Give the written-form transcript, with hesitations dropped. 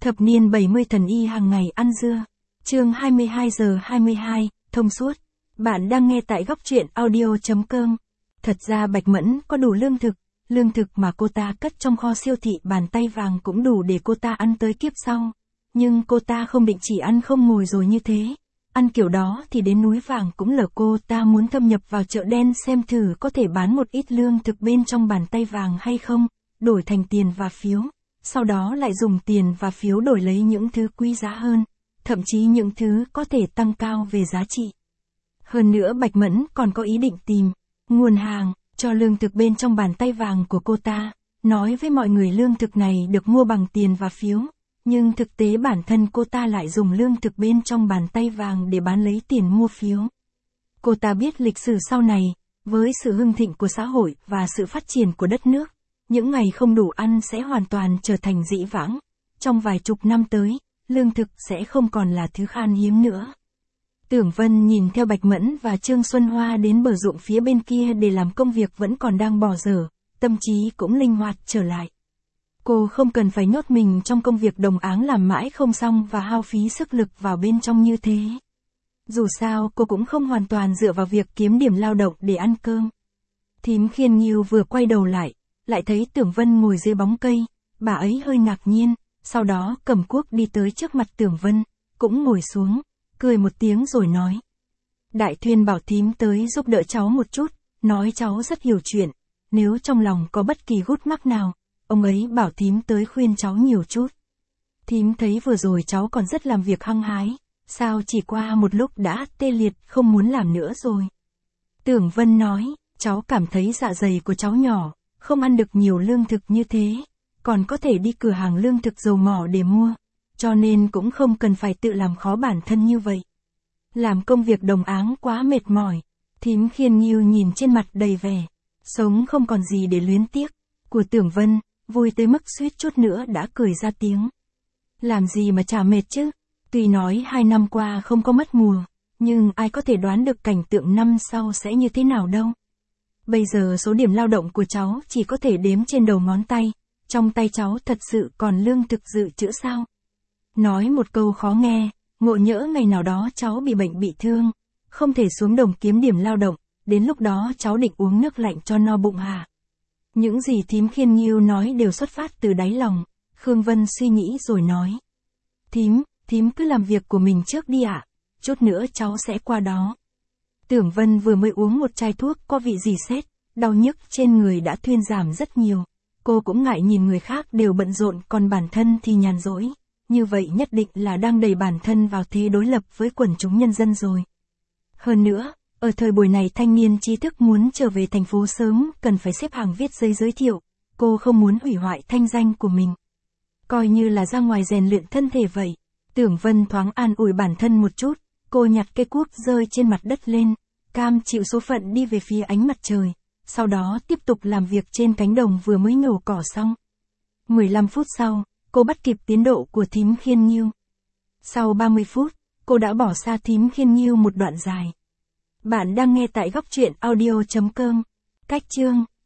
Thập niên 70 thần y hàng ngày ăn dưa. Chương 22 giờ 22, thông suốt. Bạn đang nghe tại góc truyện audio.com. Thật ra Bạch Mẫn có đủ lương thực mà cô ta cất trong kho siêu thị bàn tay vàng cũng đủ để cô ta ăn tới kiếp sau. Nhưng cô ta không định chỉ ăn không ngồi rồi như thế. Ăn kiểu đó thì đến núi vàng cũng lở. Cô ta muốn thâm nhập vào chợ đen xem thử có thể bán một ít lương thực bên trong bàn tay vàng hay không, đổi thành tiền và phiếu. Sau đó lại dùng tiền và phiếu đổi lấy những thứ quý giá hơn, thậm chí những thứ có thể tăng cao về giá trị. Hơn nữa Bạch Mẫn còn có ý định tìm nguồn hàng cho lương thực bên trong bàn tay vàng của cô ta, nói với mọi người lương thực này được mua bằng tiền và phiếu, nhưng thực tế bản thân cô ta lại dùng lương thực bên trong bàn tay vàng để bán lấy tiền mua phiếu. Cô ta biết lịch sử sau này, với sự hưng thịnh của xã hội và sự phát triển của đất nước, những ngày không đủ ăn sẽ hoàn toàn trở thành dĩ vãng. Trong vài chục năm tới, lương thực sẽ không còn là thứ khan hiếm nữa. Tưởng Vân nhìn theo Bạch Mẫn và Trương Xuân Hoa đến bờ ruộng phía bên kia để làm công việc vẫn còn đang bỏ dở, tâm trí cũng linh hoạt trở lại. Cô không cần phải nhốt mình trong công việc đồng áng làm mãi không xong và hao phí sức lực vào bên trong như thế. Dù sao cô cũng không hoàn toàn dựa vào việc kiếm điểm lao động để ăn cơm. Thím Khiên Nghiêu vừa quay đầu lại thấy Tưởng Vân ngồi dưới bóng cây, bà ấy hơi ngạc nhiên, sau đó cầm cuốc đi tới trước mặt Tưởng Vân, cũng ngồi xuống, cười một tiếng rồi nói. Đại Thuyên bảo thím tới giúp đỡ cháu một chút, nói cháu rất hiểu chuyện, nếu trong lòng có bất kỳ gút mắc nào, ông ấy bảo thím tới khuyên cháu nhiều chút. Thím thấy vừa rồi cháu còn rất làm việc hăng hái, sao chỉ qua một lúc đã tê liệt không muốn làm nữa rồi. Tưởng Vân nói, cháu cảm thấy dạ dày của cháu nhỏ, không ăn được nhiều lương thực như thế, còn có thể đi cửa hàng lương thực dầu mỏ để mua, cho nên cũng không cần phải tự làm khó bản thân như vậy. Làm công việc đồng áng quá mệt mỏi, thím Khiên Nghiêu nhìn trên mặt đầy vẻ sống không còn gì để luyến tiếc của Tưởng Vân, vui tới mức suýt chút nữa đã cười ra tiếng. Làm gì mà chả mệt chứ, tuy nói 2 năm qua không có mất mùa, nhưng ai có thể đoán được cảnh tượng năm sau sẽ như thế nào đâu. Bây giờ số điểm lao động của cháu chỉ có thể đếm trên đầu ngón tay, trong tay cháu thật sự còn lương thực dự trữ sao? Nói một câu khó nghe, ngộ nhỡ ngày nào đó cháu bị bệnh bị thương, không thể xuống đồng kiếm điểm lao động, đến lúc đó cháu định uống nước lạnh cho no bụng hả? Những gì thím Khiên Nghiêu nói đều xuất phát từ đáy lòng. Khương Vân suy nghĩ rồi nói. Thím cứ làm việc của mình trước đi ạ, chút nữa cháu sẽ qua đó. Tưởng Vân vừa mới uống một chai thuốc có vị gì sét, đau nhức trên người đã thuyên giảm rất nhiều. Cô cũng ngại nhìn người khác đều bận rộn còn bản thân thì nhàn rỗi, như vậy nhất định là đang đẩy bản thân vào thế đối lập với quần chúng nhân dân rồi. Hơn nữa, ở thời buổi này thanh niên trí thức muốn trở về thành phố sớm cần phải xếp hàng viết giấy giới thiệu, cô không muốn hủy hoại thanh danh của mình. Coi như là ra ngoài rèn luyện thân thể vậy. Tưởng Vân thoáng an ủi bản thân một chút, cô nhặt cây cuốc rơi trên mặt đất lên, cam chịu số phận đi về phía ánh mặt trời, sau đó tiếp tục làm việc trên cánh đồng vừa mới nhổ cỏ xong. 15 phút sau, cô bắt kịp tiến độ của thím Khiên Nghiêu. Sau 30 phút, cô đã bỏ xa thím Khiên Nghiêu một đoạn dài. Bạn đang nghe tại góc truyện audio.com. Cách chương